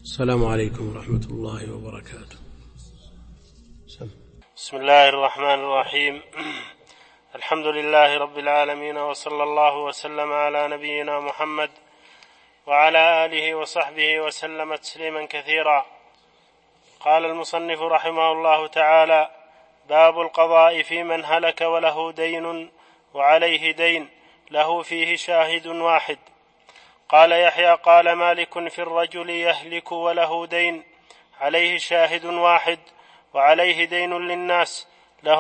السلام عليكم ورحمة الله وبركاته. بسم الله الرحمن الرحيم. الحمد لله رب العالمين، وصلى الله وسلم على نبينا محمد وعلى آله وصحبه وسلم تسليما كثيرا. قال المصنف رحمه الله تعالى: باب القضاء في من هلك وله دين وعليه دين له فيه شاهد واحد. قال يحيى: قال مالك: في الرجل يهلك وله دين عليه شاهد واحد وعليه دين للناس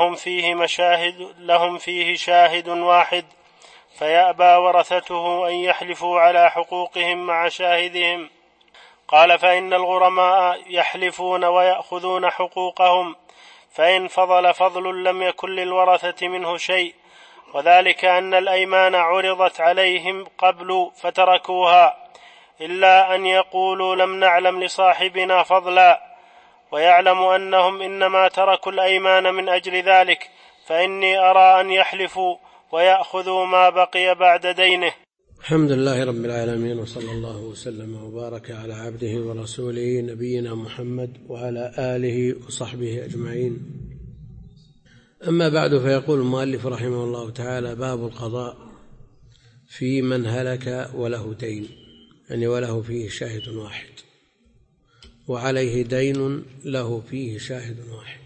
لهم فيه شاهد واحد، فيأبى ورثته أن يحلفوا على حقوقهم مع شاهدهم. قال: فإن الغرماء يحلفون ويأخذون حقوقهم، فإن فضل فضل لم يكن للورثة منه شيء، وذلك أن الأيمان عرضت عليهم قبل فتركوها، إلا أن يقولوا لم نعلم لصاحبنا فضلا، ويعلم أنهم إنما تركوا الأيمان من أجل ذلك، فإني أرى أن يحلفوا ويأخذوا ما بقي بعد دينه. الحمد لله رب العالمين، وصلى الله وسلم وبارك على عبده ورسوله نبينا محمد وعلى آله وصحبه أجمعين. أما بعد، فيقول المؤلف رحمه الله تعالى: باب القضاء في من هلك وله دين، يعني وله فيه شاهد واحد وعليه دين له فيه شاهد واحد،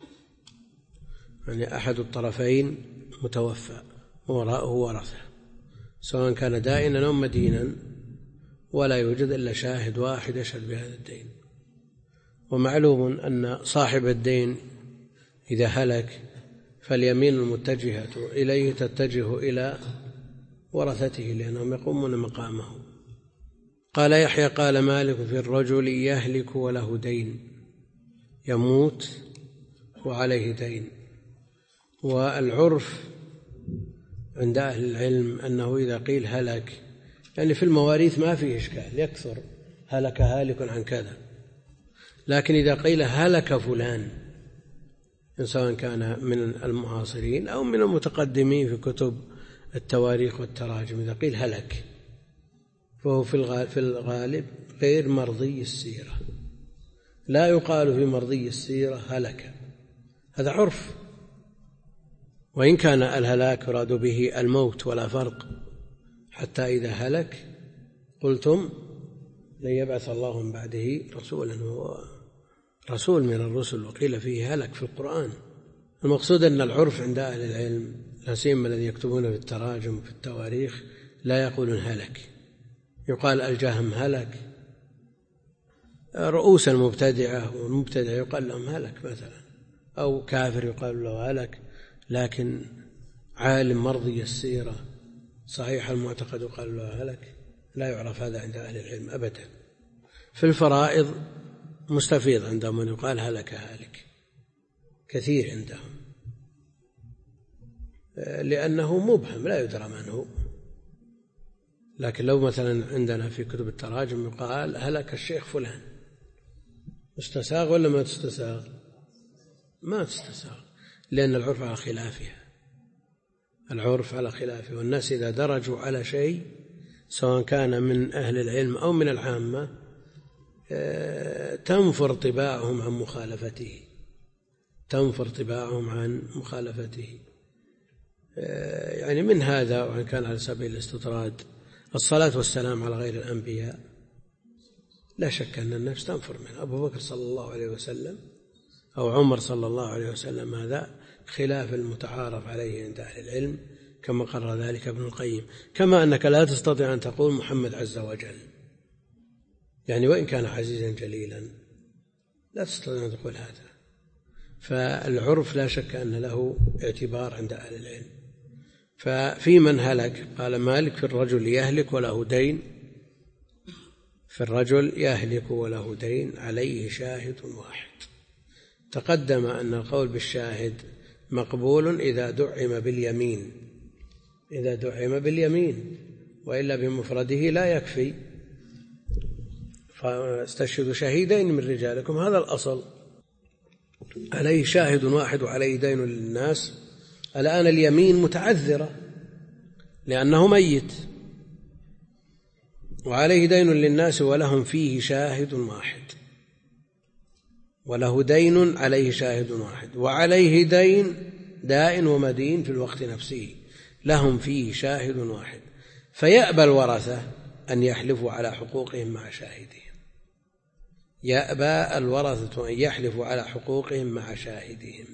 يعني أحد الطرفين متوفى ووراءه ورثة، سواء كان دائنا أو مدينا، ولا يوجد إلا شاهد واحد يشهد بهذا الدين. ومعلوم أن صاحب الدين إذا هلك فاليمين المتجهة إليه تتجه إلى ورثته لأنهم يقومون مقامه. قال يحيى: قال مالك: في الرجل يهلك وله دين، يموت وعليه دين. والعرف عند أهل العلم أنه إذا قيل هلك، يعني في المواريث ما فيه إشكال، يكثر هلك هالك عن كذا، لكن إذا قيل هلك فلان، سواء كان من المعاصرين أو من المتقدمين في كتب التواريخ والتراجم، إذا قيل هلك فهو في الغالب غير مرضي السيرة، لا يقال في مرضي السيرة هلك، هذا عرف، وإن كان الهلاك يراد به الموت ولا فرق، حتى إذا هلك قلتم لن يبعث الله من بعده رسولا، هو رسول من الرسل، وقيل فيه هلك في القرآن. المقصود أن العرف عند أهل العلم، لا سيما الذين يكتبون في التراجم وفي التواريخ، لا يقولون هلك، يقال الجهم هلك، رؤوس المبتدعة والمبتدع يقال لهم هلك مثلا، أو كافر يقال له هلك، لكن عالم مرضي السيرة صحيح المعتقد يقال له هلك، لا يعرف هذا عند أهل العلم أبدا. في الفرائض مستفيض عندهم من يقال هلك هالك، كثير عندهم، لأنه مبهم لا يدرى من هو. لكن لو مثلا عندنا في كتب التراجم يقال هلك الشيخ فلان، مستساغ ولا ما تستساغ؟ ما تستساغ، لأن العرف على خلافها، العرف على خلافه، والناس إذا درجوا على شيء سواء كان من أهل العلم أو من العامة تنفر طباعهم عن مخالفته، تنفر طباعهم عن مخالفته. يعني من هذا، وإن كان على سبيل الاستطراد، الصلاة والسلام على غير الأنبياء لا شك أن النفس تنفر منه. أبو بكر صلى الله عليه وسلم أو عمر صلى الله عليه وسلم، هذا خلاف المتعارف عليه عند أهل العلم، كما قرر ذلك ابن القيم. كما أنك لا تستطيع أن تقول محمد عز وجل، يعني وإن كان عزيزا جليلا لا تستطيع أن تقول هذا. فالعرف لا شك أن له اعتبار عند أهل العلم. ففي من هلك قال مالك: في الرجل يهلك وله دين، في الرجل يهلك وله دين عليه شاهد واحد. تقدم أن القول بالشاهد مقبول إذا دعم باليمين، إذا دعم باليمين، وإلا بمفرده لا يكفي، فاستشهدوا شهيدين من رجالكم، هذا الأصل. عليه شاهد واحد وعليه دين للناس. الآن اليمين متعذرة لأنه ميت، وعليه دين للناس ولهم فيه شاهد واحد، وله دين عليه شاهد واحد، وعليه دين دائن ومدين في الوقت نفسه لهم فيه شاهد واحد، فيأبى الورثة أن يحلفوا على حقوقهم مع شاهدهم. يأبى الورثة أن يحلفوا على حقوقهم مع شاهدهم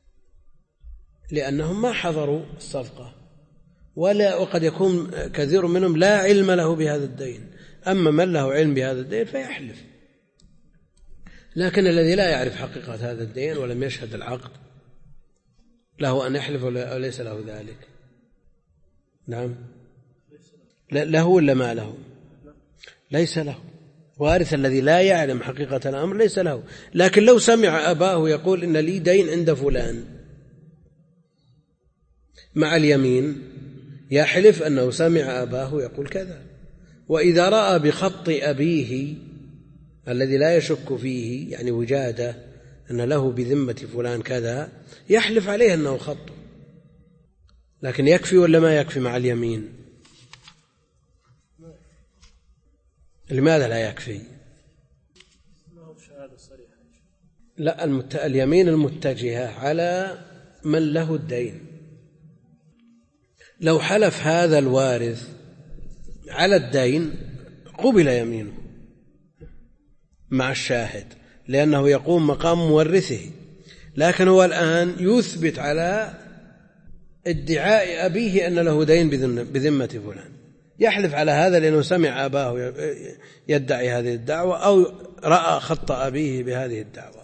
لأنهم ما حضروا الصفقة، وقد يكون كثير منهم لا علم له بهذا الدين، أما من له علم بهذا الدين فيحلف. لكن الذي لا يعرف حقيقة هذا الدين ولم يشهد العقد له أن يحلف وليس له ذلك؟ نعم، له ولا ما له؟ ليس له. وارث الذي لا يعلم حقيقة الأمر ليس له. لكن لو سمع أباه يقول إن لي دين عند فلان مع اليمين يحلف أنه سمع أباه يقول كذا، وإذا رأى بخط أبيه الذي لا يشك فيه يعني وجاده أن له بذمة فلان كذا يحلف عليه أنه خط. لكن يكفي ولا ما يكفي مع اليمين؟ لماذا لا يكفي؟ لا، اليمين المتجهة على من له الدين. لو حلف هذا الوارث على الدين قبل يمينه مع الشاهد لأنه يقوم مقام مورثه، لكن هو الآن يثبت على ادعاء أبيه أن له دين بذمة فلان، يحلف على هذا لأنه سمع أباه يدعي هذه الدعوة أو رأى خط أبيه بهذه الدعوة.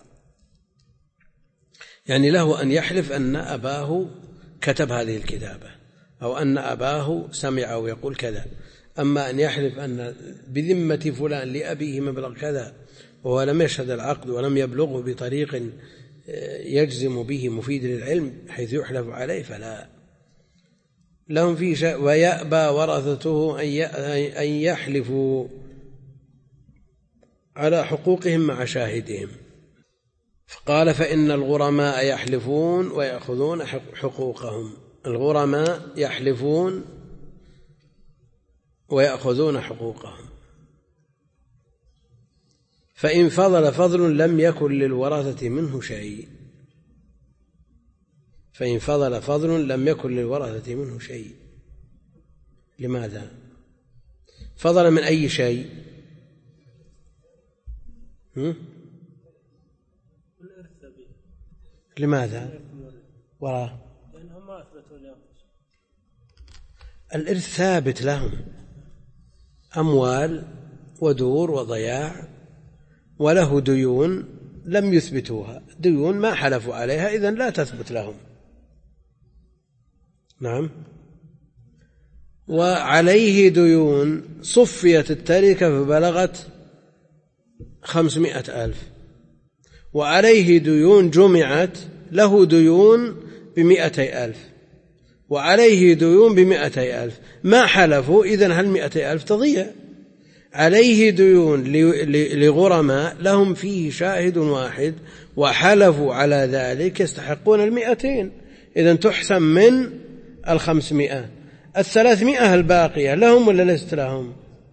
يعني له أن يحلف أن أباه كتب هذه الكتابة أو أن أباه سمع ويقول كذا. أما أن يحلف أن بذمة فلان لأبيه مبلغ كذا وهو لم يشهد العقد ولم يبلغه بطريق يجزم به مفيد للعلم حيث يحلف عليه فلا. لهم فيه شيء. ويأبى ورثته أن يحلفوا على حقوقهم مع شاهدهم. فقال فإن الغرماء يحلفون ويأخذون حقوقهم. الغرماء يحلفون ويأخذون حقوقهم. فإن فضل فضل لم يكن للورثة منه شيء. فإن فضل فضل لم يكن للورثة منه شيء. لماذا؟ فضل من أي شيء؟ لماذا؟ وراه لأنهم ما أثبتوا لأنفسهم. الإرث ثابت لهم، أموال ودور وضياع، وله ديون لم يثبتوها، ديون ما حلفوا عليها، إذن لا تثبت لهم. نعم. وعليه ديون صفيت التركة فبلغت 500,000، وعليه ديون جمعت، له ديون 200,000 وعليه ديون 200,000، ما حلفوا، إذن هل 200,000 تضيع؟ عليه ديون لغرماء لهم فيه شاهد واحد وحلفوا على ذلك يستحقون 200، إذن تحسم من 500. 300 الباقية لهم ولا ليست لهم؟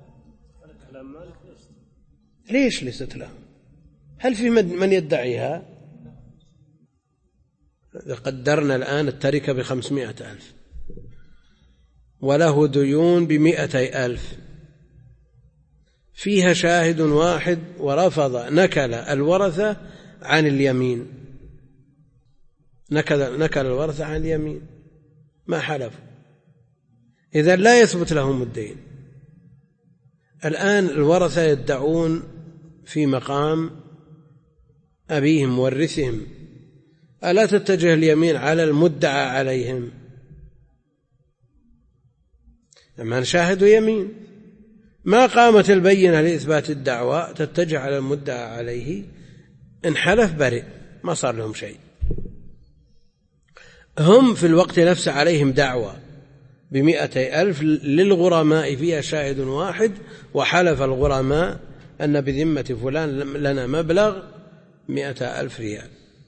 ليش ليست لهم؟ هل في من يدعيها؟ قدرنا الآن التركة 500,000 وله ديون 200,000، فيها شاهد واحد ورفض، نكل الورثة عن اليمين، نكل الورثة عن اليمين، ما حلفوا، إذن لا يثبت لهم الدين. الآن الورثة يدعون في مقام أبيهم مورثهم، ألا تتجه اليمين على المدعى عليهم؟ لما شاهدوا يمين ما قامت البينة لإثبات الدعوة تتجه على المدعى عليه، إن حلف برئ ما صار لهم شيء. هم في الوقت نفسه عليهم دعوة 200,000 للغرماء فيها شاهد واحد، وحلف الغرماء أن بذمة فلان لنا مبلغ 100,000 ريال.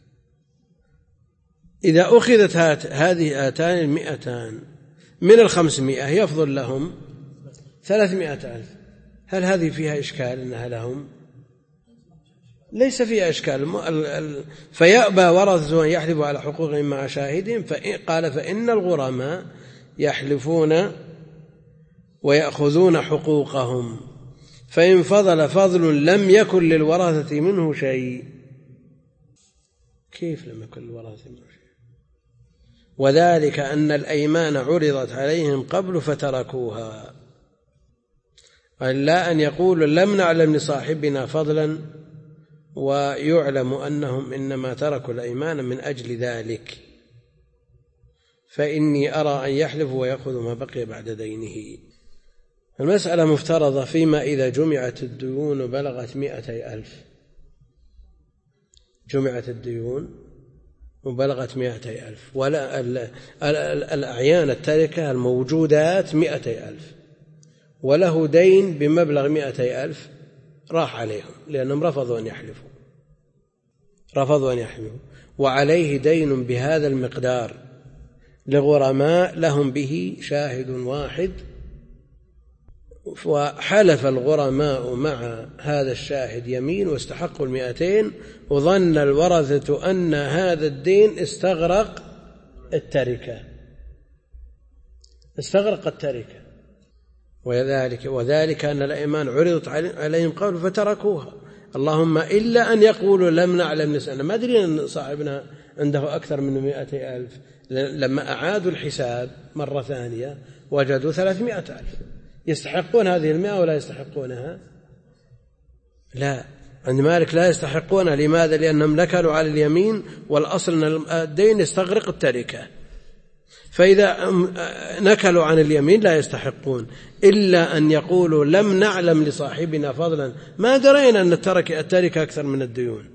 إذا أخذت هذه 200 من 500 يفضل لهم 300,000، هل هذه فيها إشكال أنها لهم؟ ليس فيها إشكال. فيأبى ورثة أن يحلفوا على حقوقهم مع شاهدهم. قال فإن الغرماء يحلفون ويأخذون حقوقهم، فإن فضل فضل لم يكن للورثة منه شيء. كيف لم يكن للورثة منه شيء؟ وذلك أن الأيمان عرضت عليهم قبل فتركوها، لا أن يقول لم نعلم لصاحبنا فضلا ويعلم أنهم إنما تركوا الأيمان من أجل ذلك، فإني أرى أن يحلفوا ويأخذوا ما بقي بعد دينه. المسألة مفترضة فيما إذا جمعت الديون وبلغت 200,000. جمعت الديون وبلغت 200,000، ولا الأعيان التاركة الموجودات 200,000، وله دين بمبلغ 200,000 راح عليهم لأنهم رفضوا أن يحلفوا، وعليه دين بهذا المقدار لغرماء لهم به شاهد واحد، وحلف الغرماء مع هذا الشاهد يمين واستحقوا 200، وظن الورثة أن هذا الدين استغرق التركة، وذلك أن الأيمان عرضت عليهم قبل فتركوها، اللهم إلا أن يقولوا لم نعلم نسألنا، ما أدري أن صاحبنا عنده أكثر من 200,000. لما أعادوا الحساب مرة ثانية وجدوا 300,000. يستحقون هذه 100 ولا يستحقونها؟ لا، عند مالك لا يستحقونها. لماذا؟ لأنهم نكلوا على اليمين، والأصل أن الدين يستغرق التركة، فإذا نكلوا عن اليمين لا يستحقون، إلا أن يقولوا لم نعلم لصاحبنا فضلا، ما درينا أن التركة أكثر من الديون،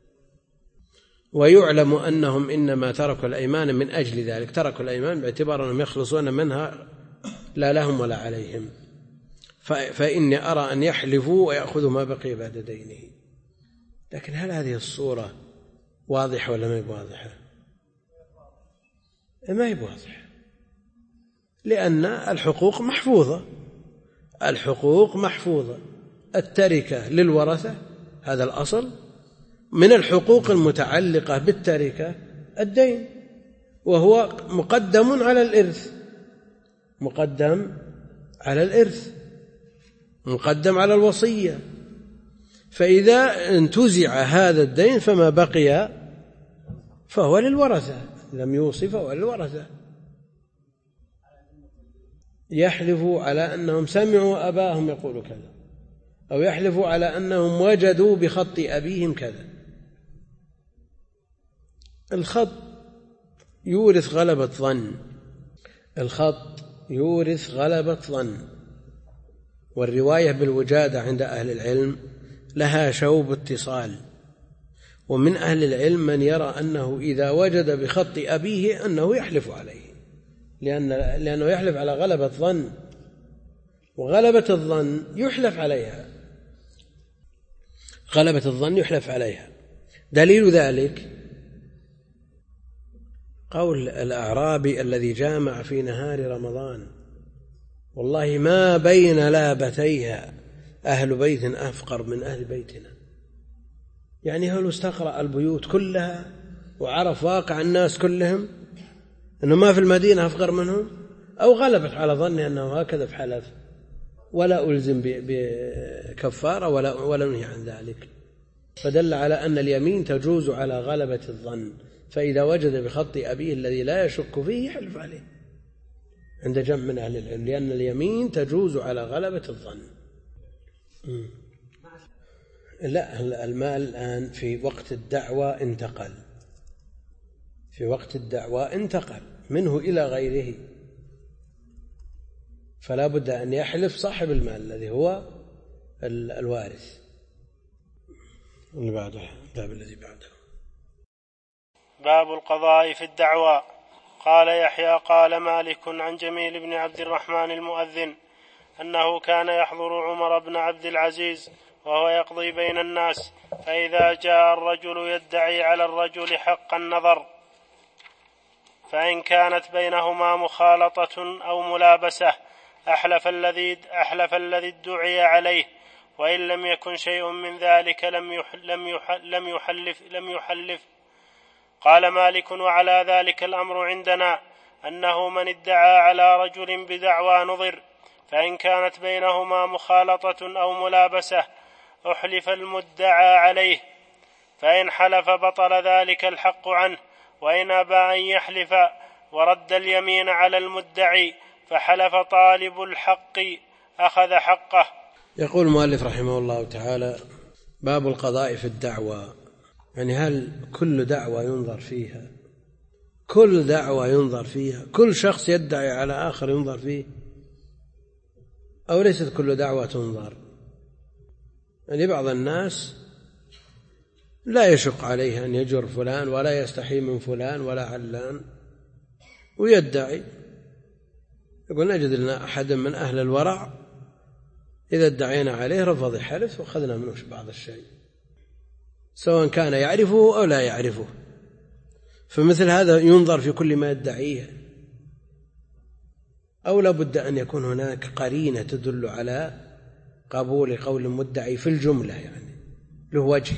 ويعلم أنهم إنما تركوا الأيمان من أجل ذلك، تركوا الأيمان باعتبار أنهم يخلصون منها لا لهم ولا عليهم، فإني أرى أن يحلفوا ويأخذوا ما بقي بعد دينه. لكن هل هذه الصورة واضحة ولا ما هي واضحة؟ ما هي واضحة، لأن الحقوق محفوظة، التركة للورثة، هذا الأصل. من الحقوق المتعلقة بالتركة الدين، وهو مقدم على الإرث، مقدم على الوصية، فإذا انتزع هذا الدين فما بقي فهو للورثة، لم يوصي فهو للورثة. يحلفوا على أنهم سمعوا أباهم يقول كذا، أو يحلفوا على أنهم وجدوا بخط أبيهم كذا. الخط يورث غلبة ظن، والرواية بالوجادة عند أهل العلم لها شوب اتصال، ومن أهل العلم من يرى أنه إذا وجد بخط أبيه أنه يحلف عليه، لأنه يحلف على غلبة ظن، وغلبة الظن يحلف عليها. دليل ذلك قول الأعرابي الذي جامع في نهار رمضان: والله ما بين لابتيها أهل بيت أفقر من أهل بيتنا. يعني هل استقرأ البيوت كلها وعرف واقع الناس كلهم أنه ما في المدينة أفقر منهم، أو غلبت على ظنه أنه هكذا بحلف، ولا ألزم بكفارة ولا نهي عن ذلك. فدل على أن اليمين تجوز على غلبة الظن، فإذا وجد بخط أبيه الذي لا يشك فيه يحلف عليه عند جمع من أهل العلم، لأن اليمين تجوز على غلبة الظن. لا، المال الآن في وقت الدعوة انتقل منه إلى غيره، فلا بد أن يحلف صاحب المال الذي هو الوارث. اللي بعده الباب الذي بعده باب القضاء في الدعوى. قال يحيى قال مالك عن جميل بن عبد الرحمن المؤذن أنه كان يحضر عمر بن عبد العزيز وهو يقضي بين الناس، فإذا جاء الرجل يدعي على الرجل حق النظر، فإن كانت بينهما مخالطة أو ملابسة أحلف الذي ادعي عليه، وإن لم يكن شيء من ذلك لم يحلف. قال مالك: وعلى ذلك الأمر عندنا أنه من ادعى على رجل بدعوى نظر، فإن كانت بينهما مخالطة أو ملابسة أحلف المدعى عليه، فإن حلف بطل ذلك الحق عنه، وإن أبى أن يحلف ورد اليمين على المدعي فحلف طالب الحق أخذ حقه. يقول المؤلف رحمه الله تعالى: باب القضاء في الدعوى. يعني هل كل دعوى ينظر فيها؟ كل دعوى ينظر فيها؟ كل شخص يدعي على آخر ينظر فيه؟ أو ليست كل دعوة تنظر؟ يعني بعض الناس لا يشق عليه أن يجر فلان ولا يستحي من فلان ولا علان ويدعي، يقول: نجد لنا أحد من أهل الورع إذا ادعينا عليه رفض حلف وأخذنا منه بعض الشيء، سواء كان يعرفه أو لا يعرفه. فمثل هذا ينظر في كل ما يدعيه، أو لابد أن يكون هناك قرينة تدل على قبول قول المدعي في الجملة، يعني له وجه،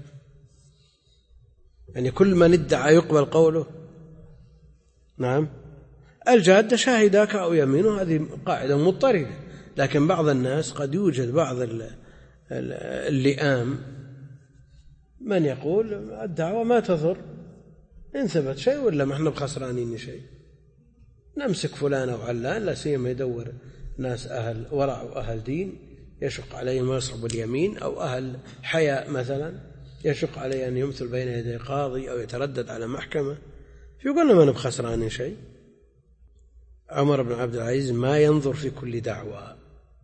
يعني كل من ادعى يقبل قوله. نعم، الجادة شاهداك أو يمينه، هذه قاعدة مضطردة، لكن بعض الناس قد يوجد بعض اللئام من يقول الدعوة ما تضر، إن ثبت شيء ولا ما احنا بخسرانين شيء، نمسك فلان أو علان، لا سيما يدور ناس أهل ورع وأهل دين يشق عليهم ويصعب اليمين، أو أهل حياء مثلا يشق عليه أن يمثل بين يدي قاضي أو يتردد على محكمة، فيقولنا ما نبخسرانين شيء. عمر بن عبد العزيز ما ينظر في كل دعوة،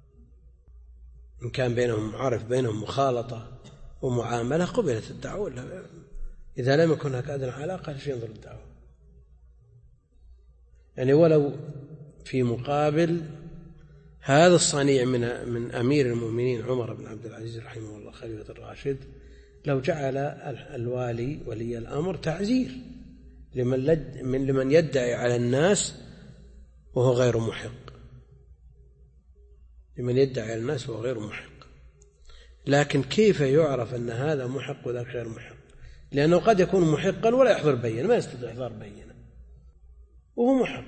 إن كان بينهم عارف بينهم مخالطة ومعاملة قبلت الدعوة، إذا لم يكن هناك أدنى علاقة ليش ينظر الدعوة؟ يعني ولو في مقابل هذا الصنيع من أمير المؤمنين عمر بن عبد العزيز رحمه الله خليفة الراشد، لو جعل الوالي ولي الأمر تعزير لمن يدعي على الناس وهو غير محق، لمن يدعي على الناس وهو غير محق. لكن كيف يعرف أن هذا محق وذاك غير محق؟ لأنه قد يكون محقا ولا يحضر بينة، ما يستطيع إحضار بينة وهو محق.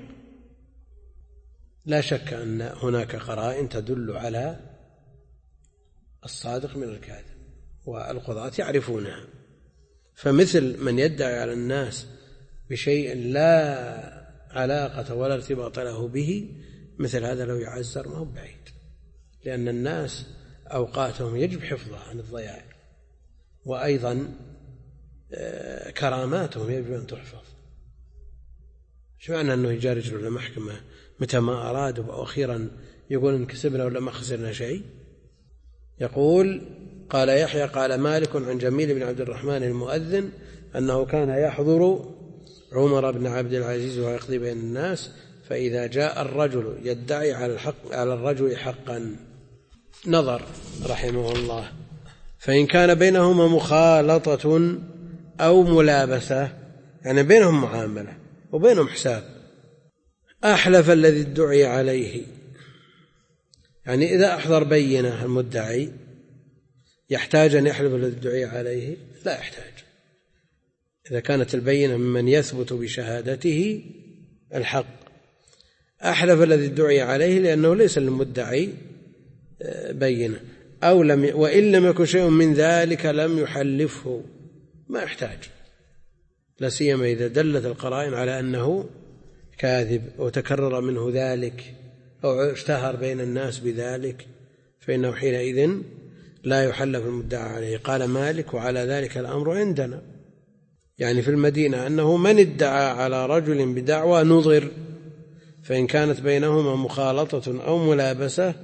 لا شك أن هناك قرائن تدل على الصادق من الكاذب، والقضاة يعرفونها. فمثل من يدعي على الناس بشيء لا علاقة ولا ارتباط له به، مثل هذا لو يعزر ما هو بعيد، لأن الناس أوقاتهم يجب حفظها عن الضياع، وأيضا كراماتهم يجب أن تحفظ. شو معنى أنه يجاري رجل المحكمة متى ما أراد وأخيرا يقول إن كسبنا ولا ما خسرنا شيء؟ يقول: قال يحيى قال مالك عن جميل بن عبد الرحمن المؤذن أنه كان يحضر عمر بن عبد العزيز ويقضي بين الناس، فإذا جاء الرجل يدعي على الرجل حقا نظر رحمه الله، فإن كان بينهما مخالطة أو ملابسة، يعني بينهم معاملة وبينهم حساب، أحلف الذي ادعي عليه. يعني إذا أحضر بينة المدعي يحتاج أن يحلف الذي ادعي عليه؟ لا يحتاج، إذا كانت البينة ممن يثبت بشهادته الحق. أحلف الذي ادعي عليه لأنه ليس للمدعي بينة، وإن لم يكن شيء من ذلك لم يحلفه، ما يحتاج، لا سيما إذا دلت القرائن على أنه كاذب وتكرر منه ذلك أو اشتهر بين الناس بذلك، فإنه حينئذ لا يحلف المدعى عليه. قال مالك: وعلى ذلك الأمر عندنا، يعني في المدينة، أنه من ادعى على رجل بدعوى نظر، فإن كانت بينهما مخالطة أو ملابسة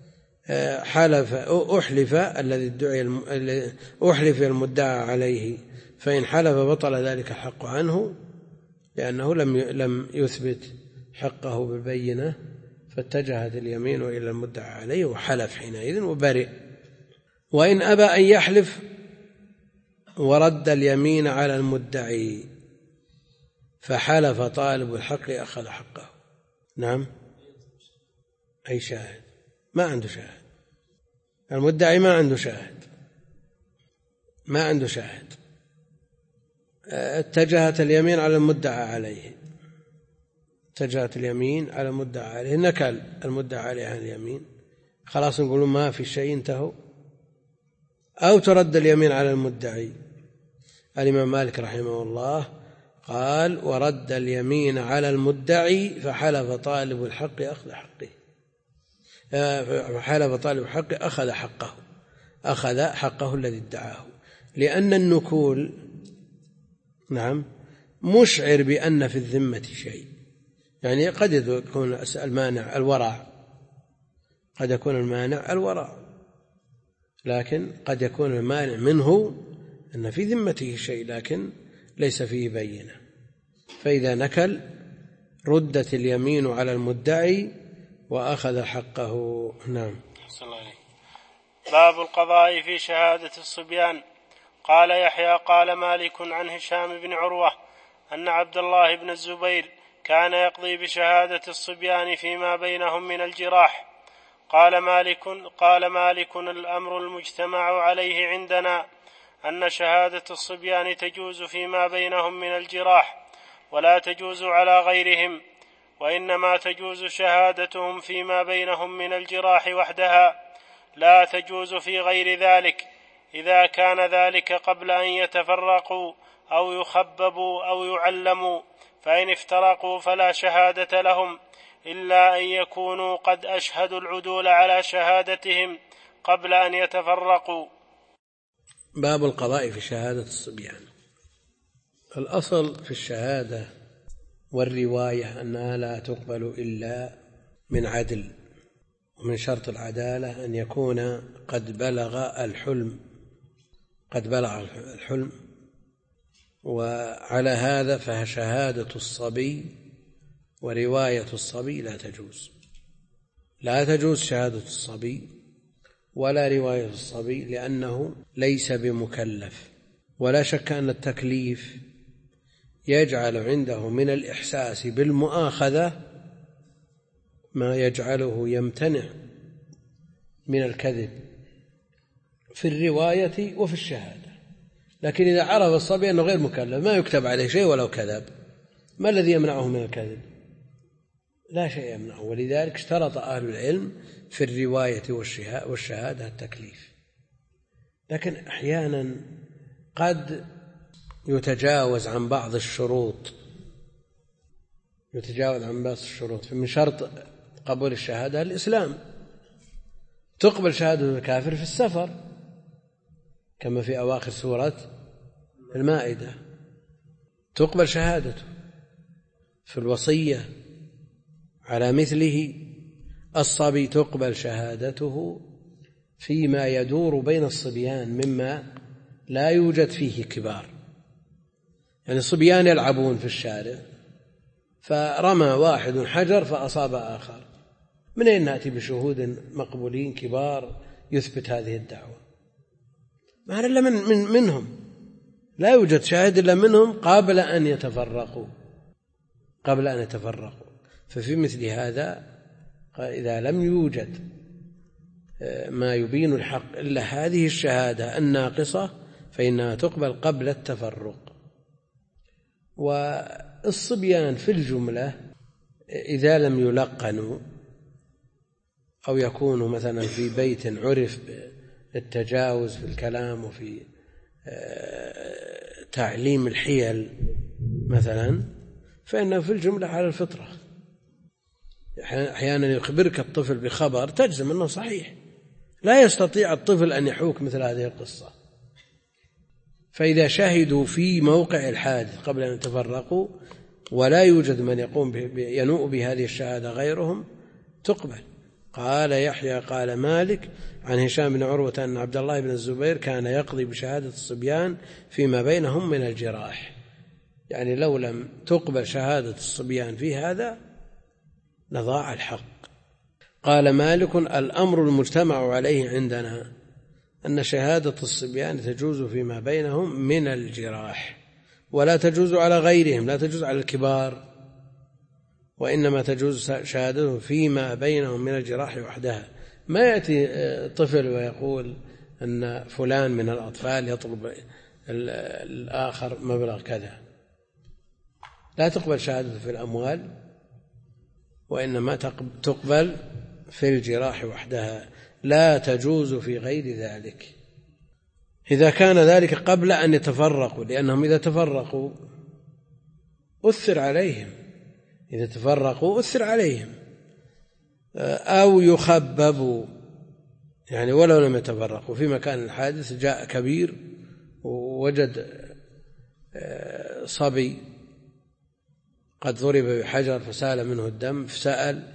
أحلف المدعى عليه، فإن حلف بطل ذلك الحق عنه، لأنه لم يثبت حقه بالبينة، فاتجهت اليمين إلى المدعى عليه وحلف حينئذ وبرئ. وإن أبى أن يحلف ورد اليمين على المدعي فحلف طالب الحق أخذ حقه. نعم، أي شاهد؟ ما عنده شاهد. المدعي ما عنده شاهد، ما عنده شاهد. اتجهت اليمين على المدعى عليه، اتجهت اليمين على المدعى عليه، نكل المدعى عليه عن اليمين، خلاص نقولون ما في شيء، انتهوا. أو ترد اليمين على المدعي. الإمام مالك رحمه الله قال: ورد اليمين على المدعي فحلف طالب الحق أخذ حقه، فحلف طالب الحق أخذ حقه الذي ادعاه، لأن النكول نعم مشعر بأن في الذمة شيء. يعني قد يكون المانع الورع، قد يكون المانع الورع، لكن قد يكون المانع منه أن في ذمته شيء لكن ليس فيه بينة. فإذا نكل ردت اليمين على المدعي وأخذ حقه. نعم. باب القضاء في شهادة الصبيان. قال يحيى قال مالك عن هشام بن عروة أن عبد الله بن الزبير كان يقضي بشهادة الصبيان فيما بينهم من الجراح. قال مالك الأمر المجتمع عليه عندنا أن شهادة الصبيان تجوز فيما بينهم من الجراح ولا تجوز على غيرهم، وإنما تجوز شهادتهم فيما بينهم من الجراح وحدها، لا تجوز في غير ذلك إذا كان ذلك قبل أن يتفرقوا أو يخببوا أو يعلموا، فإن افترقوا فلا شهادة لهم إلا أن يكونوا قد أشهدوا العدول على شهادتهم قبل أن يتفرقوا. باب القضاء في شهادة الصبيان. الأصل في الشهادة والرواية أنها لا تقبل إلا من عدل، ومن شرط العدالة أن يكون قد بلغ الحلم، وعلى هذا فشهادة الصبي ورواية الصبي لا تجوز شهادة الصبي ولا رواية الصبي، لأنه ليس بمكلف. ولا شك أن التكليف يجعل عنده من الإحساس بالمؤاخذة ما يجعله يمتنع من الكذب في الرواية وفي الشهادة. لكن إذا عرف الصبي أنه غير مكلف ما يكتب عليه شيء ولو كذب، ما الذي يمنعه من الكذب؟ لا شيء يمنعه. ولذلك اشترط أهل العلم في الرواية والشهادة التكليف. لكن أحيانا قد يتجاوز عن بعض الشروط، من شرط قبول الشهادة الإسلام. تقبل شهادة الكافر في السفر كما في أواخر سورة المائدة، تقبل شهادته في الوصية على مثله. الصبي تقبل شهادته فيما يدور بين الصبيان مما لا يوجد فيه كبار، يعني الصبيان يلعبون في الشارع فرمى واحد حجر فأصاب آخر، من أين نأتي بشهود مقبولين كبار يثبت هذه الدعوة؟ ما إلا منهم، لا يوجد شاهد إلا منهم قبل أن يتفرقوا. ففي مثل هذا إذا لم يوجد ما يبين الحق إلا هذه الشهادة الناقصة فإنها تقبل قبل التفرق. والصبيان في الجملة إذا لم يلقنوا أو يكونوا مثلا في بيت عرف بالتجاوز في الكلام وفي تعليم الحيل مثلا، فإنه في الجملة على الفطرة. أحيانا يخبرك الطفل بخبر تجزم أنه صحيح، لا يستطيع الطفل أن يحوك مثل هذه القصة. فإذا شهدوا في موقع الحادث قبل أن يتفرقوا ولا يوجد من ينوء بهذه الشهادة غيرهم تقبل. قال يحيى قال مالك عن هشام بن عروة أن عبد الله بن الزبير كان يقضي بشهادة الصبيان فيما بينهم من الجراح، يعني لو لم تقبل شهادة الصبيان في هذا لضاع الحق. قال مالك الأمر المجتمع عليه عندنا أن شهادة الصبيان تجوز فيما بينهم من الجراح ولا تجوز على غيرهم، لا تجوز على الكبار وإنما تجوز شهادته فيما بينهم من الجراح وحدها. ما يأتي طفل ويقول أن فلان من الأطفال يطلب الآخر مبلغ كذا، لا تقبل شهادته في الأموال، وإنما تقبل في الجراح وحدها، لا تجوز في غير ذلك إذا كان ذلك قبل أن يتفرقوا، لأنهم إذا تفرقوا أثر عليهم، إذا تفرقوا أثر عليهم، أو يخببوا، يعني ولو لم يتفرقوا في مكان الحادث جاء كبير ووجد صبي قد ضرب بحجر فسال منه الدم فسأل،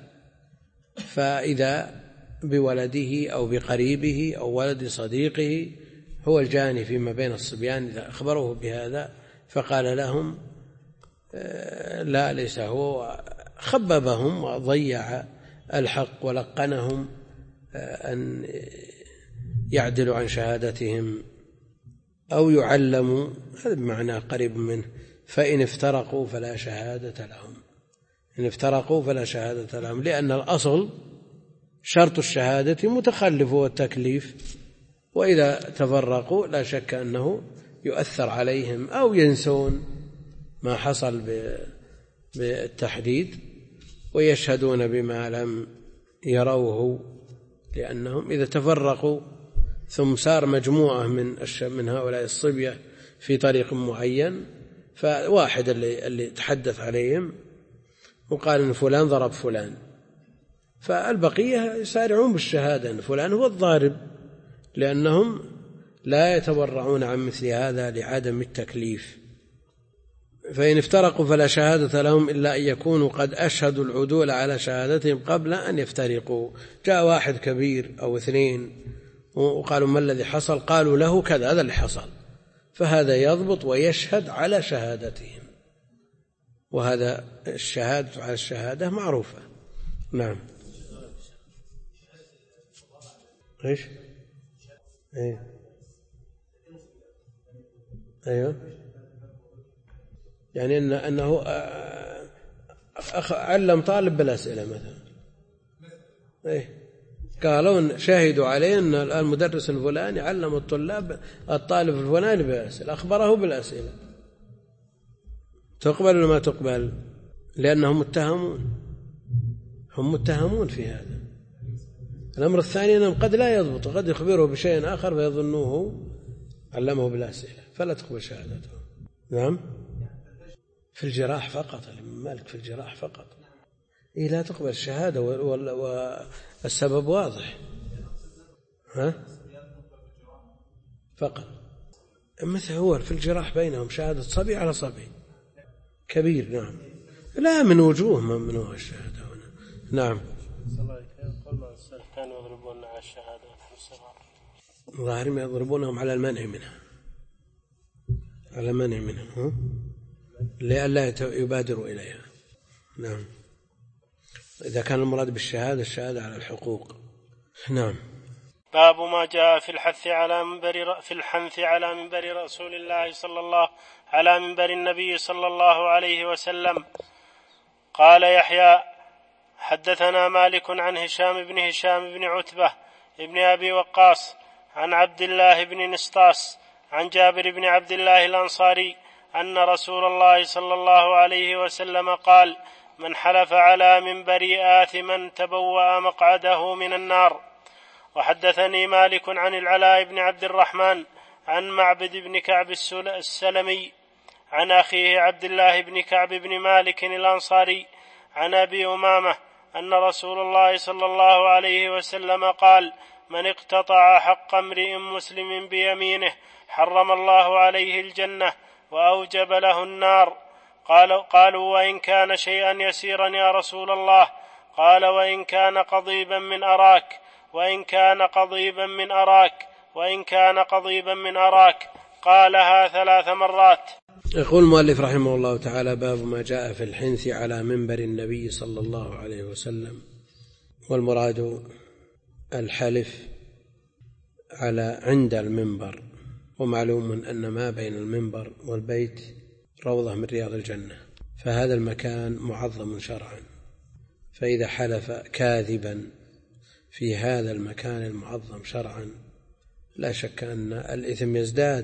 فإذا بولده أو بقريبه أو ولد صديقه هو الجاني فيما بين الصبيان، إذا أخبروه بهذا فقال لهم لا ليس هو، خببهم وضيع الحق ولقنهم أن يعدلوا عن شهادتهم أو يعلموا، هذا بمعنى قريب منه. فإن افترقوا فلا شهادة لهم، إن افترقوا فلا شهادة لهم، لأن الأصل شرط الشهادة متخلف والتكليف، وإذا تفرقوا لا شك أنه يؤثر عليهم أو ينسون ما حصل بالتحديد ويشهدون بما لم يروه، لأنهم إذا تفرقوا ثم صار مجموعة من هؤلاء الصبية في طريق معين، فواحد اللي تحدث عليهم وقال إن فلان ضرب فلان، فالبقية يسارعون بالشهادة أن فلان هو الضارب، لأنهم لا يتورعون عن مثل هذا لعدم التكليف. فإن افترقوا فلا شهادة لهم إلا أن يكونوا قد أشهدوا العدول على شهادتهم قبل أن يفترقوا. جاء واحد كبير أو اثنين وقالوا ما الذي حصل؟ قالوا له كذا، هذا اللي حصل، فهذا يضبط ويشهد على شهادتهم، وهذا الشهادة على الشهادة معروفة. نعم. ايش؟ ايوه، يعني انه علم طالب بالاسئله مثلا، قالوا شهدوا عليه ان المدرس الفلاني علم الطالب الفلاني بالاسئله، اخبره بالاسئله، تقبل ولا ما تقبل؟ لانهم هم متهمون في هذا. الامر الثاني انهم قد لا يضبط، قد يخبره بشيء اخر فيظنوه علمه بالاسئله، فلا تقبل شهادته. نعم، في الجراح فقط، الإمام مالك في الجراح فقط، لا تقبل الشهادة، والسبب واضح. فقط مثل هو في الجراح بينهم شهادة صبي على صبي كبير. نعم، لا من وجوه من هو الشهادة هنا. نعم. كانوا يضربون على الشهادة ظاهرهم يضربونهم على المنع منها، على منع منها لئلا يبادروا إليها. نعم، إذا كان المراد بالشهادة الشهادة على الحقوق. نعم. باب ما جاء في الحث على منبر رسول الله على منبر النبي صلى الله عليه وسلم. قال يحيى حدثنا مالك عن هشام بن عتبة ابن أبي وقاص عن عبد الله بن نسطاس عن جابر بن عبد الله الأنصاري أن رسول الله صلى الله عليه وسلم قال: من حلف على منبر آثما تبوأ مقعده من النار. وحدثني مالك عن العلاء بن عبد الرحمن عن معبد بن كعب السلمي عن أخيه عبد الله بن كعب بن مالك الأنصاري عن أبي أمامة أن رسول الله صلى الله عليه وسلم قال: من اقتطع حق امرئ مسلم بيمينه حرم الله عليه الجنة وأوجب له النار. قالوا: وإن كان شيئا يسيرا يا رسول الله؟ قال: وإن كان قضيبا من أراك، وإن كان قضيبا من أراك، وإن كان قضيبا من أراك. قالها 3 مرات. يقول المؤلف رحمه الله تعالى: باب ما جاء في الحنث على منبر النبي صلى الله عليه وسلم. والمراد الحلف عند المنبر، ومعلوم أن ما بين المنبر والبيت روضة من رياض الجنة، فهذا المكان معظم شرعا، فإذا حلف كاذبا في هذا المكان المعظم شرعا لا شك أن الإثم يزداد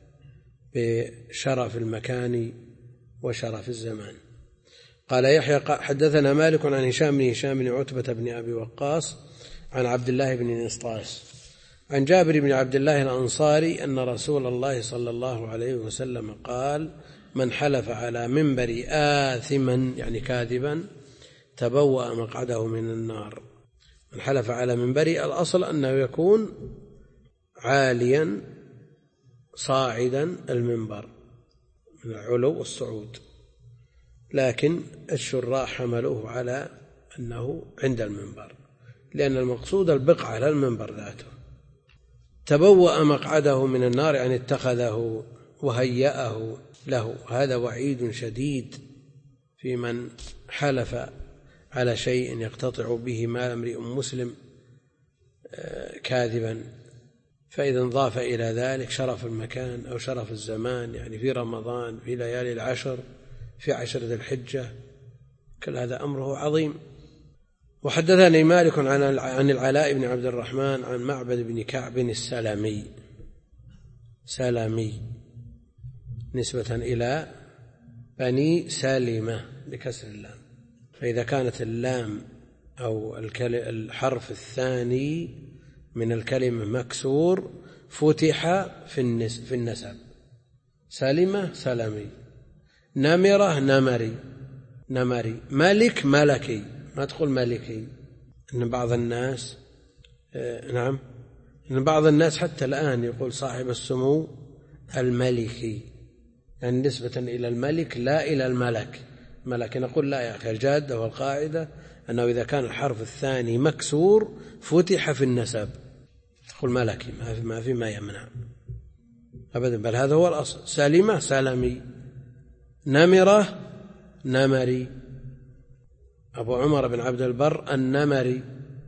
بشرف المكان وشرف الزمان. قال يحيى حدثنا مالك عن هشام بن عتبة بن أبي وقاص عن عبد الله بن نسطاس عن جابر بن عبد الله الأنصاري أن رسول الله صلى الله عليه وسلم قال: من حلف على منبر آثما يعني كاذبا تبوأ مقعده من النار. من حلف على منبري الأصل أنه يكون عاليا صاعدا المنبر من العلو والصعود، لكن الشراح حملوه على أنه عند المنبر لأن المقصود البقعة لا المنبر ذاته. تبوأ مقعده من النار يعني اتخذه وهيأه له. هذا وعيد شديد في من حلف على شيء يقتطع به مال امرئ مسلم كاذبا، فإذا انضاف إلى ذلك شرف المكان أو شرف الزمان، يعني في رمضان، في ليالي العشر، في عشر ذي الحجة، كل هذا أمره عظيم. وحدثني مالك عن العلاء بن عبد الرحمن عن معبد بن كعب السلمي نسبة إلى بني سالمة بكسر اللام، فإذا كانت اللام أو الحرف الثاني من الكلمة مكسور فتح في النسب. سالمة سلمي، نمرة نمري، ملك ملكي، ما تقول ملكي. إن بعض الناس إن بعض الناس حتى الآن يقول صاحب السمو الملكي، يعني نسبة إلى الملك لا إلى الملك. ملك نقول لا يا أخي، الجادة والقاعدة أنه إذا كان الحرف الثاني مكسور فتح في النسب تقول ملكي، ما يمنع أبدا، بل هذا هو الأصل. سالمة سلمي، نمرة نمري، أبو عمر بن عبد البر النمري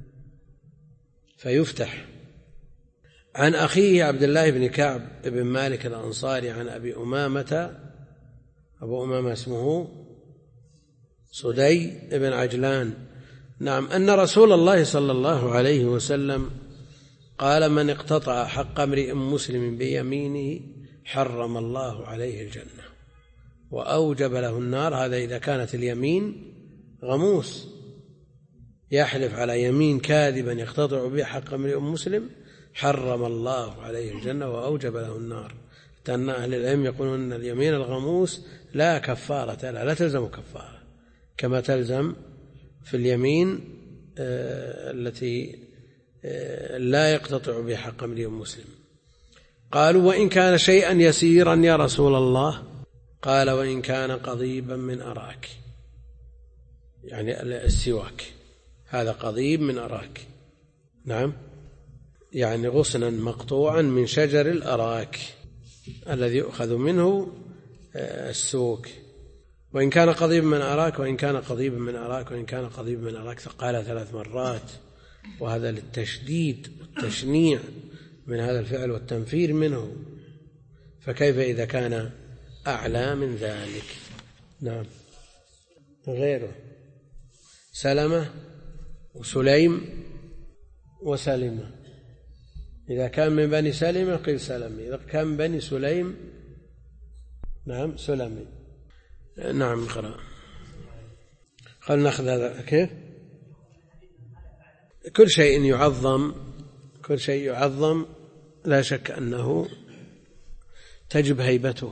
فيفتح. عن أخيه عبد الله بن كعب بن مالك الأنصاري عن أبي أمامة، أبو أمامة اسمه صدي بن عجلان، نعم، أن رسول الله صلى الله عليه وسلم قال: من اقتطع حق امرئ مسلم بيمينه حرم الله عليه الجنة وأوجب له النار. هذا إذا كانت اليمين غموس، يحلف على يمين كاذبا يقتطع به حق امرئ مسلم حرم الله عليه الجنة وأوجب له النار. لأن أهل العلم يقولون أن اليمين الغموس لا كفارة لا تلزم كفارة، كما تلزم في اليمين التي لا يقتطع به حق امرئ مسلم. قالوا: وإن كان شيئا يسيرا يا رسول الله؟ قال: وإن كان قضيبا من أراك، يعني السواك، هذا قضيب من أراك، نعم، يعني غصنا مقطوعا من شجر الأراك الذي يؤخذ منه السوك. وإن كان قضيب من أراك، وإن كان قضيب من أراك، وإن كان قضيب من أراك، قال 3 مرات، وهذا للتشديد والتشنيع من هذا الفعل والتنفير منه، فكيف إذا كان أعلى من ذلك؟ نعم. غيره سلمة وسليم وسلمة، إذا كان من بني سلمة قيل سلمي، إذا كان من بني سليم نعم سلمي. نعم اقرأ. خلنا نأخذ هذا كيف. كل شيء يعظم لا شك أنه تجب هيبته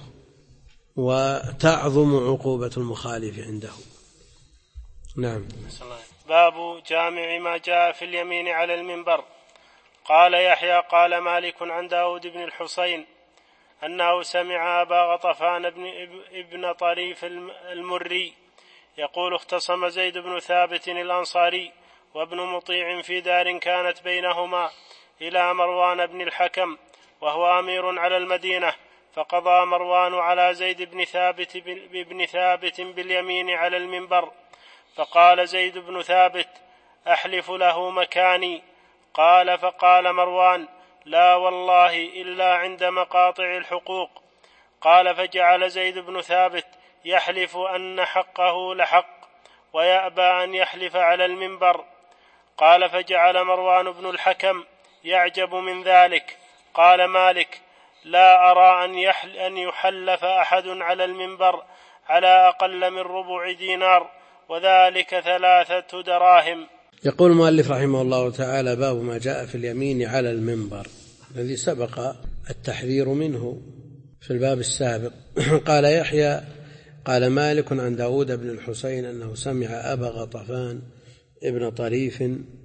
وتعظم عقوبة المخالف عنده. نعم. باب جامع ما جاء في اليمين على المنبر. قال يحيى قال مالك عن داود بن الحصين أنه سمع أبا غطفان ابن طريف المري يقول: اختصم زيد بن ثابت الأنصاري وابن مطيع في دار كانت بينهما إلى مروان بن الحكم وهو أمير على المدينة، فقضى مروان على زيد بن ثابت باليمين على المنبر، فقال زيد بن ثابت: أحلف له مكاني. قال: فقال مروان: لا والله إلا عند مقاطع الحقوق. قال: فجعل زيد بن ثابت يحلف أن حقه لحق ويأبى أن يحلف على المنبر. قال فجعل مروان بن الحكم يعجب من ذلك. قال مالك لا أرى أن يحلف أحد على المنبر على أقل من ربع دينار وذلك 3 دراهم. يقول المؤلف رحمه الله تعالى: باب ما جاء في اليمين على المنبر، الذي سبق التحذير منه في الباب السابق. قال يحيى قال مالك عن داود بن الحسين أنه سمع أبا غطفان ابن طريف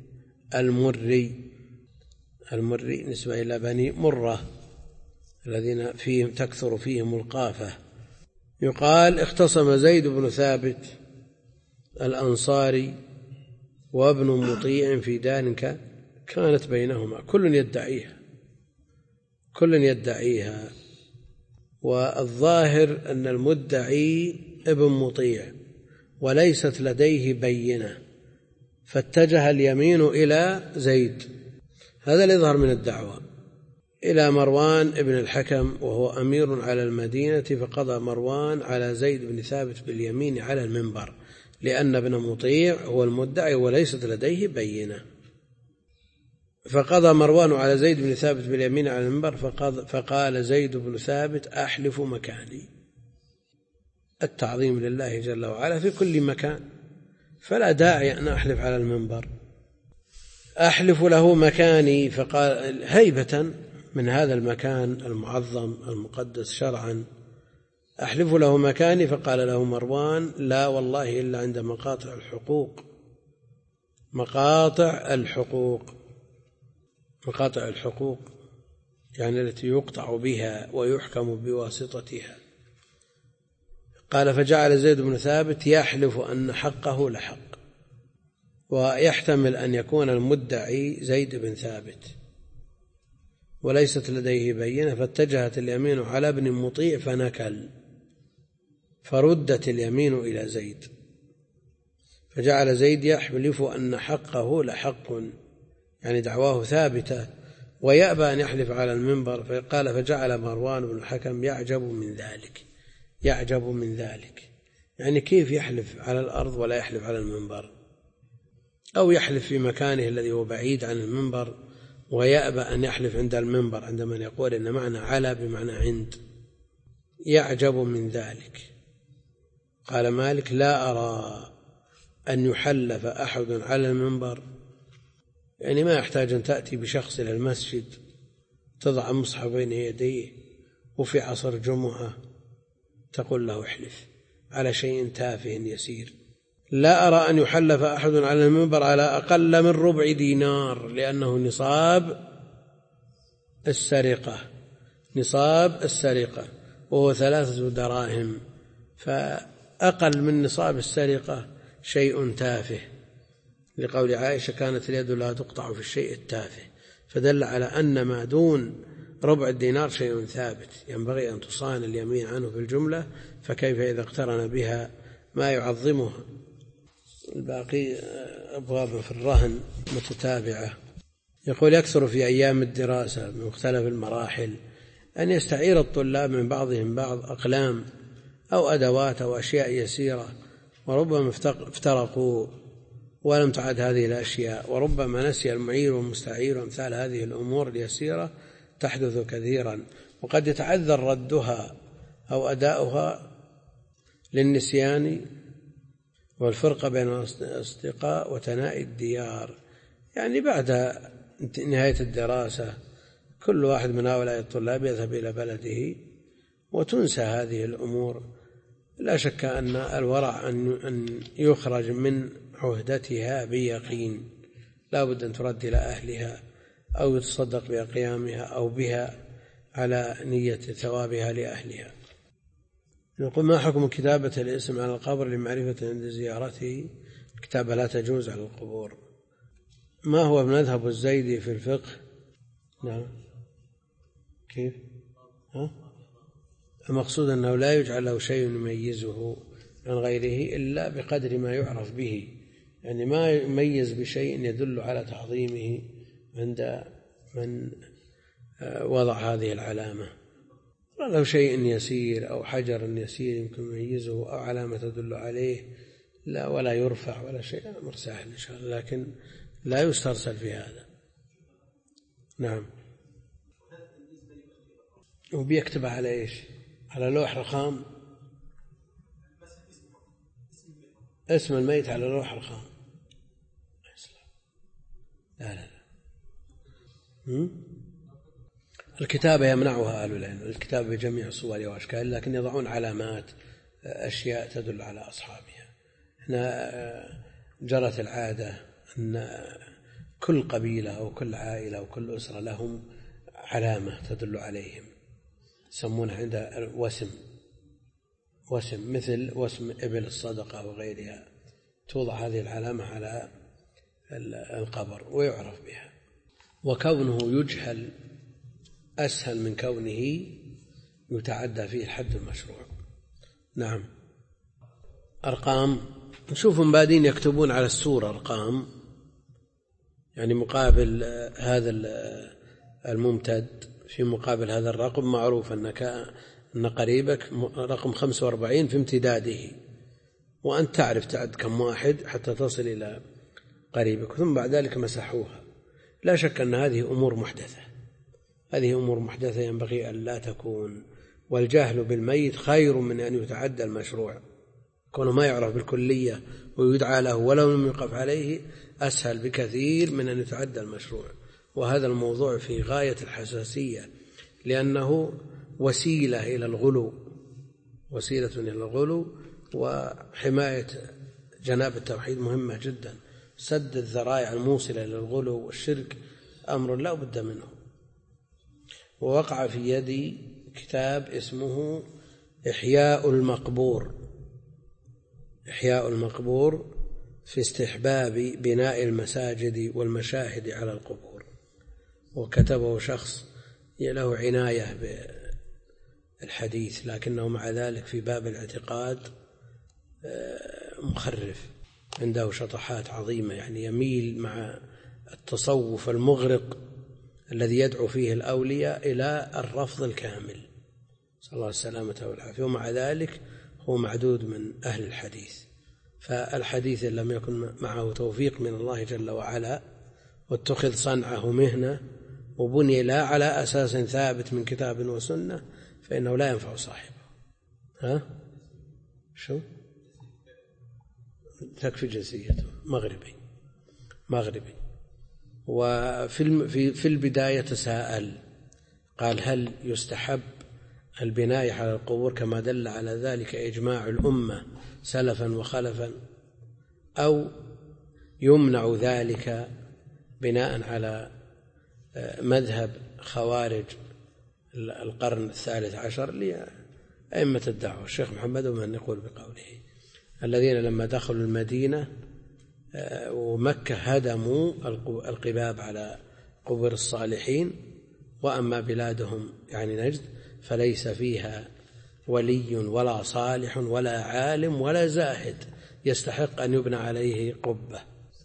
المري نسبة إلى بني مرة الذين فيهم تكثر فيهم القافة. يقال اختصم زيد بن ثابت الأنصاري وابن مطيع في دار كانت بينهما، كل يدعيها، والظاهر أن المدعي ابن مطيع وليست لديه بينة، فاتجه اليمين إلى زيد، هذا اللي يظهر من الدعوة، إلى مروان ابن الحكم وهو أمير على المدينة، فقضى مروان على زيد بن ثابت باليمين على المنبر، لأن ابن مطيع هو المدعي وليست لديه بينة. فقضى مروان على زيد بن ثابت باليمين على المنبر، فقال زيد بن ثابت أحلف مكاني، التعظيم لله جل وعلا في كل مكان، فلا داعي أن أحلف على المنبر، أحلف له مكاني. فقال هيبة من هذا المكان المعظم المقدس شرعا، أحلف له مكاني. فقال له مروان لا والله إلا عند مقاطع الحقوق يعني التي يقطع بها ويحكم بواسطتها. قال فجعل زيد بن ثابت يحلف أن حقه لحق، ويحتمل أن يكون المدعي زيد بن ثابت وليست لديه بينة، فاتجهت اليمين على ابن مطيع فنكل، فردت اليمين إلى زيد، فجعل زيد يحلف أن حقه لحق، يعني دعواه ثابتة، ويأبى أن يحلف على المنبر. فقال فجعل مروان بن الحكم يعجب من ذلك، يعني كيف يحلف على الأرض ولا يحلف على المنبر، أو يحلف في مكانه الذي هو بعيد عن المنبر، ويأبى أن يحلف عند المنبر، عند من يقول إن معنى على بمعنى عند، يعجب من ذلك. قال مالك لا أرى أن يحلف أحد على المنبر، يعني ما يحتاج أن تأتي بشخص إلى المسجد تضع مصحف بين يديه وفي عصر جمعة تقول له احلف على شيء تافه يسير. لا أرى أن يحلف أحد على المنبر على أقل من ربع دينار، لأنه نصاب السرقة وهو 3 دراهم، فأقل من نصاب السرقة شيء تافه، لقول عائشة كانت اليد لا تقطع في الشيء التافه، فدل على أن ما دون ربع الدينار شيء ثابت ينبغي أن تصان اليمين عنه بالجملة، فكيف إذا اقترن بها ما يعظمها. الباقي أبواب في الرهن متتابعة. يقول يكثر في أيام الدراسة بمختلف المراحل أن يستعير الطلاب من بعضهم بعض أقلام أو أدوات أو أشياء يسيرة، وربما افترقوا ولم تعد هذه الأشياء، وربما نسي المعير والمستعير، وامثال هذه الأمور اليسيرة تحدث كثيرا، وقد يتعذر ردها أو أداؤها للنسيان والفرقة بين الأصدقاء وتناء الديار، يعني بعد نهاية الدراسة كل واحد من هؤلاء الطلاب يذهب إلى بلده وتنسى هذه الأمور. لا شك أن الورع أن يخرج من عهدتها بيقين، لا بد أن ترد إلى أهلها أو يتصدق بقيامها أو بها على نية ثوابها لأهلها. نقول ما حكم كتابة الاسم على القبر لمعرفة عند زيارته؟ الكتابة لا تجوز على القبور. ما هو مذهب الزيدي في الفقه؟ نعم كيف؟ المقصود أنه لا يجعل له شيء يميزه عن غيره إلا بقدر ما يعرف به، يعني ما يميز بشيء يدل على تعظيمه عند من وضع هذه العلامة. ولو شيء يسير أو حجر يسير يمكن يميزه أو علامة تدل عليه لا ولا يرفع ولا شيء، أمر سهل إن شاء الله، لكن لا يسترسل في هذا. نعم. وبيكتبها على إيش؟ على لوح رخام؟ اسم الميت على لوح رخام؟ لا لا لا. الكتابة يمنعها أهل العلم، الكتابة بجميع صورها وأشكالها، لكن يضعون علامات أشياء تدل على أصحابها. هنا جرت العادة أن كل قبيلة أو كل عائلة أو كل أسرة لهم علامة تدل عليهم، يسمونها عند وسم مثل وسم إبل الصدقة وغيرها، توضع هذه العلامة على القبر ويعرف بها. وكونه يجهل أسهل من كونه يتعدى فيه الحد المشروع. نعم. أرقام، نشوفهم بادين يكتبون على السور أرقام، يعني مقابل هذا الممتد في مقابل هذا الرقم، معروف أن قريبك رقم 45 في امتداده، وأنت تعرف تعد كم واحد حتى تصل إلى قريبك، ثم بعد ذلك مسحوها. لا شك أن هذه أمور محدثة، هذه أمور محدثة ينبغي أن لا تكون، والجهل بالميت خير من أن يتعدى المشروع. كونه ما يعرف بالكلية ويدعى له ولو لم يقف عليه أسهل بكثير من أن يتعدى المشروع. وهذا الموضوع في غاية الحساسية، لأنه وسيلة إلى الغلو، وحماية جناب التوحيد مهمة جدا. سد الذرائع الموصلة إلى الغلو والشرك أمر لا بد منه. ووقع في يدي كتاب اسمه إحياء المقبور في استحباب بناء المساجد والمشاهد على القبور، وكتبه شخص له عناية بالحديث، لكنه مع ذلك في باب الاعتقاد مخرف، عنده شطحات عظيمة، يعني يميل مع التصوف المغرق الذي يدعو فيه الأولياء إلى الرفض الكامل، صلى الله السلامة والعافية، ومع ذلك هو معدود من أهل الحديث. فالحديث إن لم يكن معه توفيق من الله جل وعلا واتخذ صنعه مهنة وبني لا على أساس ثابت من كتاب وسنة فإنه لا ينفع صاحبه. شو تكفي جنسيته مغربي. وفي البداية تساءل قال: هل يستحب البناء على القبور كما دل على ذلك إجماع الأمة سلفا وخلفا، أو يمنع ذلك بناء على مذهب خوارج القرن الثالث عشر لأئمة الدعوة الشيخ محمد ومن يقول بقوله، الذين لما دخلوا المدينة ومكة هدموا القباب على قبور الصالحين، وأما بلادهم يعني نجد فليس فيها ولي ولا صالح ولا عالم ولا زاهد يستحق أن يبنى عليه قبة.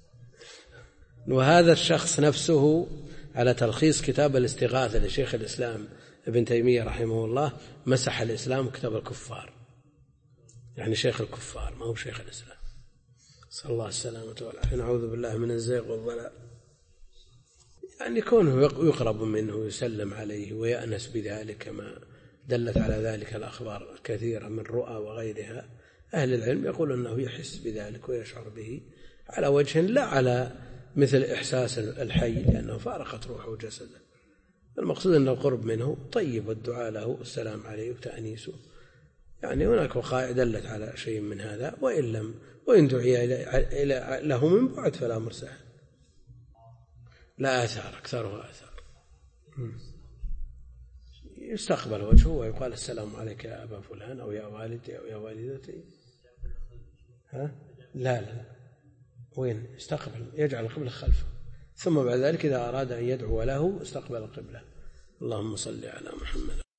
وهذا الشخص نفسه على تلخيص كتاب الاستغاثة لشيخ الإسلام ابن تيمية رحمه الله مسح الإسلام كتاب الكفار، يعني شيخ الكفار ما هو شيخ الإسلام، صلى الله السلامة والعافية. نعوذ بالله من الزيغ والضلال. يعني كونه يقرب منه ويسلم عليه ويأنس بذلك كما دلت على ذلك الأخبار الكثيرة من رؤى وغيرها، أهل العلم يقول أنه يحس بذلك ويشعر به على وجه لا على مثل إحساس الحي، لأنه فارقت روحه وجسده. المقصود أنه قرب منه طيب، والدعاء له السلام عليه وتأنيسه. يعني هناك وقائع دلت على شيء من هذا، وإن دعي له من بعد فلا مرسح، لا آثار، أكثرها آثار. يستقبل وجهه ويقال: السلام عليك يا أبا فلان، أو يا والدي أو يا والدتي. لا وين يستقبل؟ يجعل القبلة خلفه، ثم بعد ذلك إذا أراد أن يدعو له استقبل القبلة. اللهم صل على محمد.